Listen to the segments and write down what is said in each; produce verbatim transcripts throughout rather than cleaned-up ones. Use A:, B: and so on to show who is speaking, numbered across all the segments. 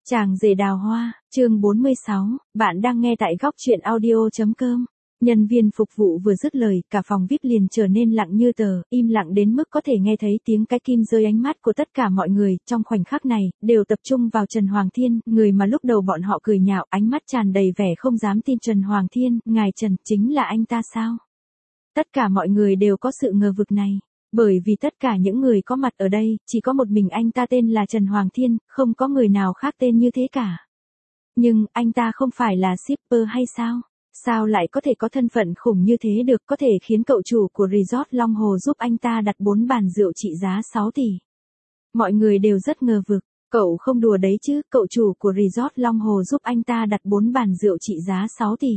A: Chàng rể đào hoa, chương bốn mươi sáu, bạn đang nghe tại góc truyện audio.com. Nhân viên phục vụ vừa dứt lời, cả phòng vi ai pi liền trở nên lặng như tờ, im lặng đến mức có thể nghe thấy tiếng cái kim rơi. Ánh mắt của tất cả mọi người, trong khoảnh khắc này, đều tập trung vào Trần Hoàng Thiên, người mà lúc đầu bọn họ cười nhạo, ánh mắt tràn đầy vẻ không dám tin. Trần Hoàng Thiên, ngài Trần, chính là anh ta sao? Tất cả mọi người đều có sự ngờ vực này. Bởi vì tất cả những người có mặt ở đây, chỉ có một mình anh ta tên là Trần Hoàng Thiên, không có người nào khác tên như thế cả. Nhưng, anh ta không phải là shipper hay sao? Sao lại có thể có thân phận khủng như thế được, có thể khiến cậu chủ của resort Long Hồ giúp anh ta đặt bốn bàn rượu trị giá sáu tỷ? Mọi người đều rất ngờ vực, cậu không đùa đấy chứ, cậu chủ của resort Long Hồ giúp anh ta đặt bốn bàn rượu trị giá sáu tỷ.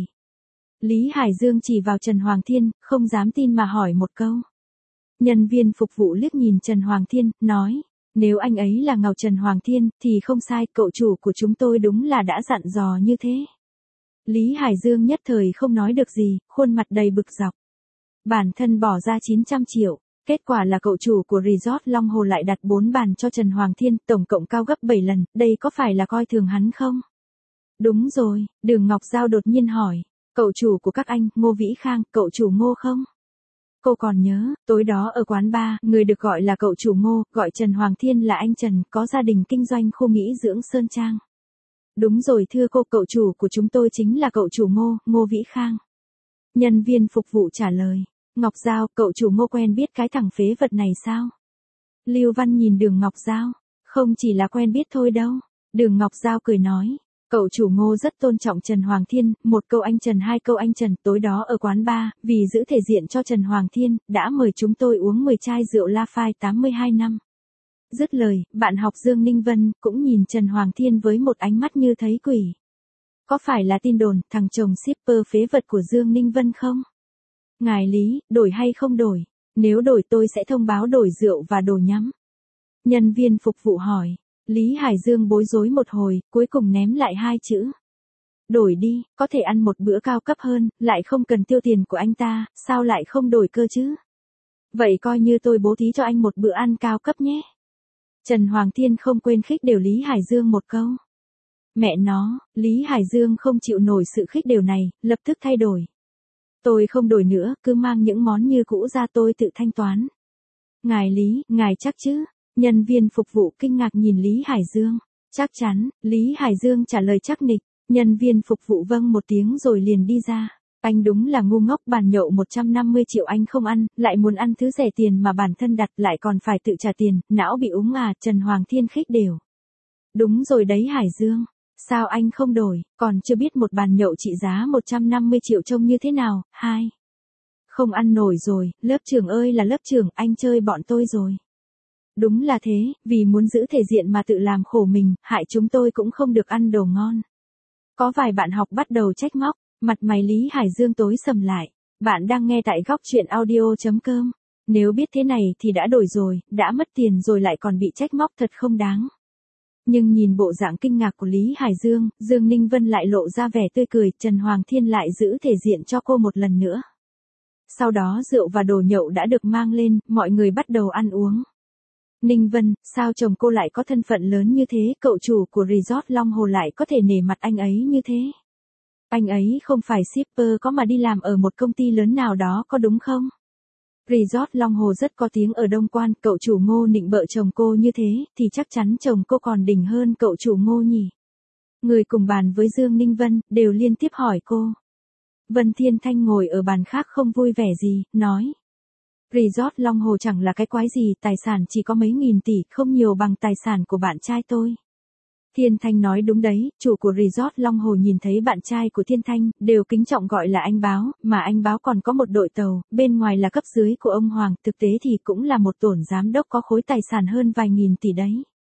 A: Lý Hải Dương chỉ vào Trần Hoàng Thiên, không dám tin mà hỏi một câu. Nhân viên phục vụ liếc nhìn Trần Hoàng Thiên, nói, nếu anh ấy là ngầu Trần Hoàng Thiên, thì không sai, cậu chủ của chúng tôi đúng là đã dặn dò như thế. Lý Hải Dương nhất thời không nói được gì, khuôn mặt đầy bực dọc. Bản thân bỏ ra chín trăm triệu, kết quả là cậu chủ của resort Long Hồ lại đặt bốn bàn cho Trần Hoàng Thiên, tổng cộng cao gấp bảy lần, đây có phải là coi thường hắn không? Đúng rồi, Đường Ngọc Giao đột nhiên hỏi, cậu chủ của các anh, Ngô Vĩ Khang, cậu chủ Ngô không? Cô còn nhớ, tối đó ở quán bar, người được gọi là cậu chủ Ngô, gọi Trần Hoàng Thiên là anh Trần, có gia đình kinh doanh khu nghỉ dưỡng Sơn Trang. Đúng rồi thưa cô, cậu chủ của chúng tôi chính là cậu chủ Ngô, Ngô Vĩ Khang. Nhân viên phục vụ trả lời, Ngọc Giao, cậu chủ Ngô quen biết cái thằng phế vật này sao? Lưu Văn nhìn Đường Ngọc Giao, không chỉ là quen biết thôi đâu. Đường Ngọc Giao cười nói, cậu chủ Ngô rất tôn trọng Trần Hoàng Thiên, một câu anh Trần hai câu anh Trần, tối đó ở quán bar, vì giữ thể diện cho Trần Hoàng Thiên, đã mời chúng tôi uống mười chai rượu Lafite tám mươi hai năm. Dứt lời, bạn học Dương Ninh Vân, cũng nhìn Trần Hoàng Thiên với một ánh mắt như thấy quỷ. Có phải là tin đồn, thằng chồng shipper phế vật của Dương Ninh Vân không? Ngài Lý, đổi hay không đổi? Nếu đổi tôi sẽ thông báo đổi rượu và đồ nhắm. Nhân viên phục vụ hỏi. Lý Hải Dương bối rối một hồi, cuối cùng ném lại hai chữ. Đổi đi, có thể ăn một bữa cao cấp hơn, lại không cần tiêu tiền của anh ta, sao lại không đổi cơ chứ? Vậy coi như tôi bố thí cho anh một bữa ăn cao cấp nhé. Trần Hoàng Thiên không quên khích đều Lý Hải Dương một câu. Mẹ nó, Lý Hải Dương không chịu nổi sự khích đều này, lập tức thay đổi. Tôi không đổi nữa, cứ mang những món như cũ ra tôi tự thanh toán. Ngài Lý, ngài chắc chứ? Nhân viên phục vụ kinh ngạc nhìn Lý Hải Dương. Chắc chắn, Lý Hải Dương trả lời chắc nịch. Nhân viên phục vụ vâng một tiếng rồi liền đi ra. Anh đúng là ngu ngốc, bàn nhậu một trăm năm mươi triệu anh không ăn, lại muốn ăn thứ rẻ tiền mà bản thân đặt lại còn phải tự trả tiền, não bị úng à? Trần Hoàng Thiên khích đều. Đúng rồi đấy Hải Dương. Sao anh không đổi, còn chưa biết một bàn nhậu trị giá một trăm năm mươi triệu trông như thế nào? Hai. Không ăn nổi rồi, lớp trưởng ơi là lớp trưởng, anh chơi bọn tôi rồi. Đúng là thế, vì muốn giữ thể diện mà tự làm khổ mình, hại chúng tôi cũng không được ăn đồ ngon. Có vài bạn học bắt đầu trách móc, mặt mày Lý Hải Dương tối sầm lại. Bạn đang nghe tại góc truyện audio.com. Nếu biết thế này thì đã đổi rồi, đã mất tiền rồi lại còn bị trách móc thật không đáng. Nhưng nhìn bộ dạng kinh ngạc của Lý Hải Dương, Dương Ninh Vân lại lộ ra vẻ tươi cười, Trần Hoàng Thiên lại giữ thể diện cho cô một lần nữa. Sau đó rượu và đồ nhậu đã được mang lên, mọi người bắt đầu ăn uống. Ninh Vân, sao chồng cô lại có thân phận lớn như thế, cậu chủ của resort Long Hồ lại có thể nể mặt anh ấy như thế? Anh ấy không phải shipper có mà đi làm ở một công ty lớn nào đó có đúng không? Resort Long Hồ rất có tiếng ở Đông Quan, cậu chủ Ngô nịnh bợ chồng cô như thế, thì chắc chắn chồng cô còn đỉnh hơn cậu chủ Ngô nhỉ? Người cùng bàn với Dương Ninh Vân, đều liên tiếp hỏi cô. Vân Thiên Thanh ngồi ở bàn khác không vui vẻ gì, nói. Resort Long Hồ chẳng là cái quái gì, tài sản chỉ có mấy nghìn tỷ, không nhiều bằng tài sản của bạn trai tôi. Thiên Thanh nói đúng đấy, chủ của resort Long Hồ nhìn thấy bạn trai của Thiên Thanh, đều kính trọng gọi là anh Báo, mà anh Báo còn có một đội tàu, bên ngoài là cấp dưới của ông Hoàng, thực tế thì cũng là một tổn giám đốc có khối tài sản hơn vài nghìn tỷ đấy.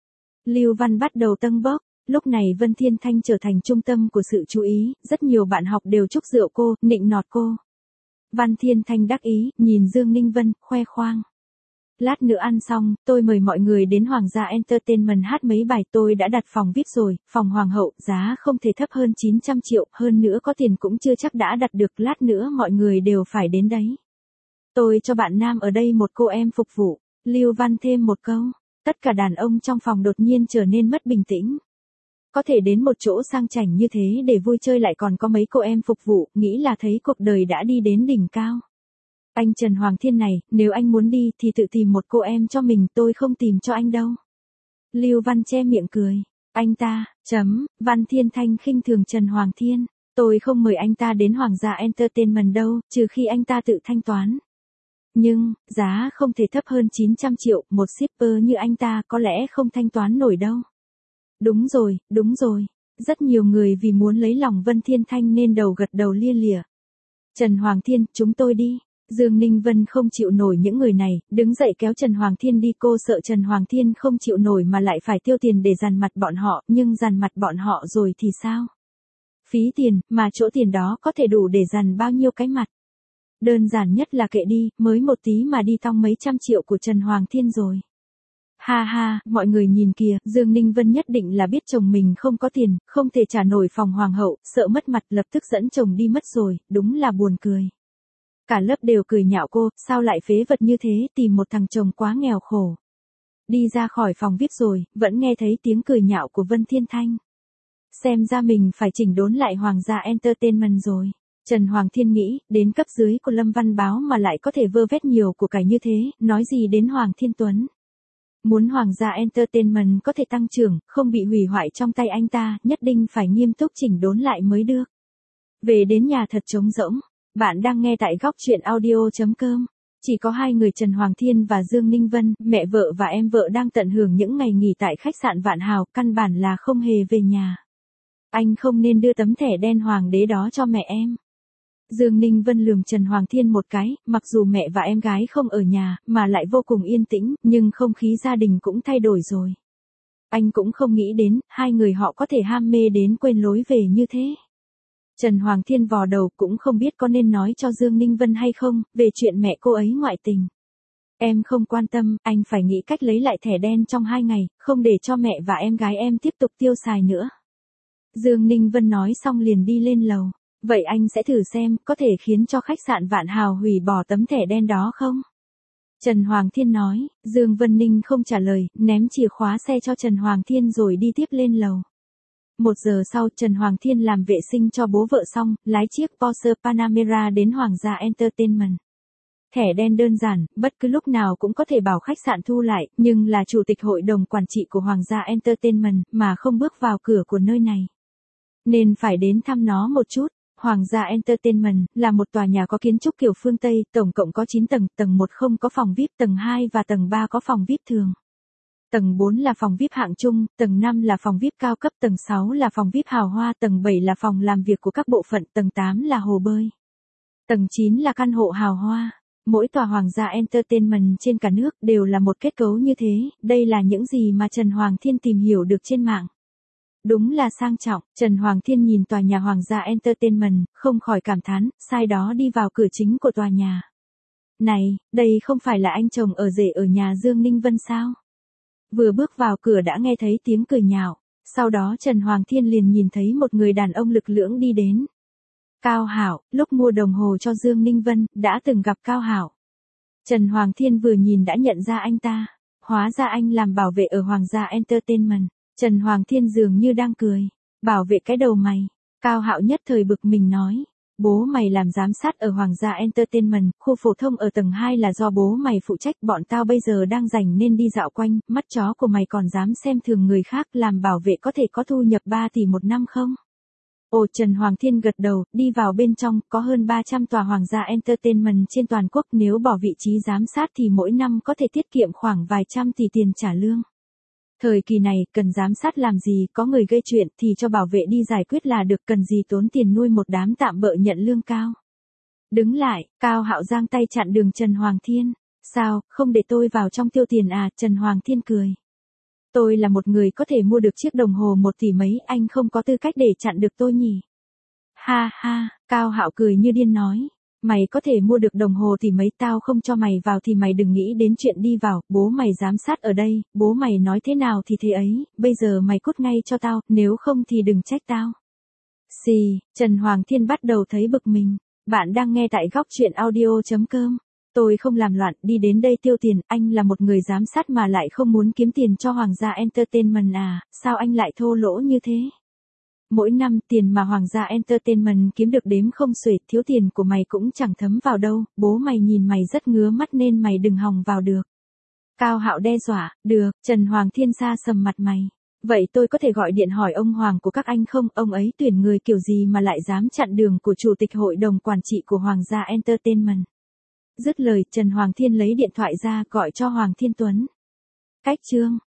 A: Lưu Văn bắt đầu tâng bốc, lúc này Vân Thiên Thanh trở thành trung tâm của sự chú ý, rất nhiều bạn học đều chúc rượu cô, nịnh nọt cô. Văn Thiên Thanh đắc ý, nhìn Dương Ninh Vân, khoe khoang. Lát nữa ăn xong, tôi mời mọi người đến Hoàng gia Entertainment hát mấy bài, tôi đã đặt phòng vi ai pi rồi, phòng Hoàng hậu, giá không thể thấp hơn chín trăm triệu, hơn nữa có tiền cũng chưa chắc đã đặt được, lát nữa mọi người đều phải đến đấy. Tôi cho bạn nam ở đây một cô em phục vụ. Lưu Văn thêm một câu, tất cả đàn ông trong phòng đột nhiên trở nên mất bình tĩnh. có thể đến một chỗ sang chảnh như thế để vui chơi lại còn có mấy cô em phục vụ, nghĩ là thấy cuộc đời đã đi đến đỉnh cao. Anh Trần Hoàng Thiên này, nếu anh muốn đi thì tự tìm một cô em cho mình, tôi không tìm cho anh đâu. Lưu Văn che miệng cười. Anh ta, chấm, Văn Thiên Thanh khinh thường Trần Hoàng Thiên. Tôi không mời anh ta đến Hoàng gia Entertainment đâu, trừ khi anh ta tự thanh toán. Nhưng, giá không thể thấp hơn chín trăm triệu, một shipper như anh ta có lẽ không thanh toán nổi đâu. Đúng rồi, đúng rồi. Rất nhiều người vì muốn lấy lòng Vân Thiên Thanh nên đầu gật đầu lia lịa. Trần Hoàng Thiên, chúng tôi đi. Dương Ninh Vân không chịu nổi những người này, đứng dậy kéo Trần Hoàng Thiên đi, cô sợ Trần Hoàng Thiên không chịu nổi mà lại phải tiêu tiền để dằn mặt bọn họ, nhưng dằn mặt bọn họ rồi thì sao? Phí tiền, mà chỗ tiền đó có thể đủ để dằn bao nhiêu cái mặt. Đơn giản nhất là kệ đi, mới một tí mà đi tong mấy trăm triệu của Trần Hoàng Thiên rồi. Ha ha, mọi người nhìn kìa, Dương Ninh Vân nhất định là biết chồng mình không có tiền, không thể trả nổi phòng hoàng hậu, sợ mất mặt lập tức dẫn chồng đi mất rồi, đúng là buồn cười. Cả lớp đều cười nhạo cô, sao lại phế vật như thế, tìm một thằng chồng quá nghèo khổ. Đi ra khỏi phòng vi ai pi rồi, vẫn nghe thấy tiếng cười nhạo của Vân Thiên Thanh. Xem ra mình phải chỉnh đốn lại Hoàng gia Entertainment rồi. Trần Hoàng Thiên nghĩ, đến cấp dưới của Lâm Văn Báo mà lại có thể vơ vét nhiều của cải như thế, nói gì đến Hoàng Thiên Tuấn. Muốn Hoàng gia Entertainment có thể tăng trưởng, không bị hủy hoại trong tay anh ta, nhất định phải nghiêm túc chỉnh đốn lại mới được. Về đến nhà thật trống rỗng. Bạn đang nghe tại góc truyện audio chấm com. Chỉ có hai người Trần Hoàng Thiên và Dương Ninh Vân, mẹ vợ và em vợ đang tận hưởng những ngày nghỉ tại khách sạn Vạn Hào, căn bản là không hề về nhà. Anh không nên đưa tấm thẻ đen hoàng đế đó cho mẹ em. Dương Ninh Vân lườm Trần Hoàng Thiên một cái, mặc dù mẹ và em gái không ở nhà, mà lại vô cùng yên tĩnh, nhưng không khí gia đình cũng thay đổi rồi. Anh cũng không nghĩ đến, hai người họ có thể ham mê đến quên lối về như thế. Trần Hoàng Thiên vò đầu cũng không biết có nên nói cho Dương Ninh Vân hay không, về chuyện mẹ cô ấy ngoại tình. Em không quan tâm, anh phải nghĩ cách lấy lại thẻ đen trong hai ngày, không để cho mẹ và em gái em tiếp tục tiêu xài nữa. Dương Ninh Vân nói xong liền đi lên lầu. Vậy anh sẽ thử xem, có thể khiến cho khách sạn Vạn Hào hủy bỏ tấm thẻ đen đó không? Trần Hoàng Thiên nói, Dương Vân Ninh không trả lời, ném chìa khóa xe cho Trần Hoàng Thiên rồi đi tiếp lên lầu. Một giờ sau, Trần Hoàng Thiên làm vệ sinh cho bố vợ xong, lái chiếc Porsche Panamera đến Hoàng gia Entertainment. Thẻ đen đơn giản, bất cứ lúc nào cũng có thể bảo khách sạn thu lại, nhưng là chủ tịch hội đồng quản trị của Hoàng gia Entertainment, mà không bước vào cửa của nơi này. Nên phải đến thăm nó một chút. Hoàng gia Entertainment là một tòa nhà có kiến trúc kiểu phương Tây, tổng cộng có chín tầng, tầng một không có phòng vi ai pi, tầng hai và tầng ba có phòng vi ai pi thường. Tầng bốn là phòng vi ai pi hạng trung, tầng năm là phòng vi ai pi cao cấp, tầng sáu là phòng vi ai pi hào hoa, tầng bảy là phòng làm việc của các bộ phận, tầng tám là hồ bơi. Tầng chín là căn hộ hào hoa. Mỗi tòa Hoàng gia Entertainment trên cả nước đều là một kết cấu như thế, đây là những gì mà Trần Hoàng Thiên tìm hiểu được trên mạng. Đúng là sang trọng, Trần Hoàng Thiên nhìn tòa nhà Hoàng gia Entertainment, không khỏi cảm thán, sai đó đi vào cửa chính của tòa nhà. Này, đây không phải là anh chồng ở rể ở nhà Dương Ninh Vân sao? Vừa bước vào cửa đã nghe thấy tiếng cười nhạo, sau đó Trần Hoàng Thiên liền nhìn thấy một người đàn ông lực lưỡng đi đến. Cao Hảo, lúc mua đồng hồ cho Dương Ninh Vân, đã từng gặp Cao Hảo. Trần Hoàng Thiên vừa nhìn đã nhận ra anh ta, hóa ra anh làm bảo vệ ở Hoàng gia Entertainment. Trần Hoàng Thiên dường như đang cười, bảo vệ cái đầu mày. Cao Hạo nhất thời bực mình nói, bố mày làm giám sát ở Hoàng gia Entertainment, khu phổ thông ở tầng hai là do bố mày phụ trách, bọn tao bây giờ đang rảnh nên đi dạo quanh, mắt chó của mày còn dám xem thường người khác, làm bảo vệ có thể có thu nhập ba tỷ một năm không? Ồ, Trần Hoàng Thiên gật đầu, đi vào bên trong, có hơn ba trăm tòa Hoàng gia Entertainment trên toàn quốc, nếu bỏ vị trí giám sát thì mỗi năm có thể tiết kiệm khoảng vài trăm tỷ tiền trả lương. Thời kỳ này, cần giám sát làm gì, có người gây chuyện thì cho bảo vệ đi giải quyết là được, cần gì tốn tiền nuôi một đám tạm bợ nhận lương cao. Đứng lại, Cao Hạo giang tay chặn đường Trần Hoàng Thiên. Sao, không để tôi vào trong tiêu tiền à? Trần Hoàng Thiên cười. Tôi là một người có thể mua được chiếc đồng hồ một tỷ mấy, anh không có tư cách để chặn được tôi nhỉ? Ha ha, Cao Hạo cười như điên nói. Mày có thể mua được đồng hồ thì mấy, tao không cho mày vào thì mày đừng nghĩ đến chuyện đi vào, bố mày giám sát ở đây, bố mày nói thế nào thì thế ấy, bây giờ mày cút ngay cho tao, nếu không thì đừng trách tao. Xì, Trần Hoàng Thiên bắt đầu thấy bực mình. Bạn đang nghe tại góc truyện audio chấm com. Tôi không làm loạn, đi đến đây tiêu tiền, anh là một người giám sát mà lại không muốn kiếm tiền cho Hoàng gia Entertainment à, sao anh lại thô lỗ như thế? Mỗi năm tiền mà Hoàng gia Entertainment kiếm được đếm không xuể, thiếu tiền của mày cũng chẳng thấm vào đâu, bố mày nhìn mày rất ngứa mắt nên mày đừng hòng vào được. Cao Hạo đe dọa, được, Trần Hoàng Thiên sa sầm mặt mày. Vậy tôi có thể gọi điện hỏi ông Hoàng của các anh không, ông ấy tuyển người kiểu gì mà lại dám chặn đường của chủ tịch hội đồng quản trị của Hoàng gia Entertainment. Dứt lời, Trần Hoàng Thiên lấy điện thoại ra gọi cho Hoàng Thiên Tuấn. Cách chương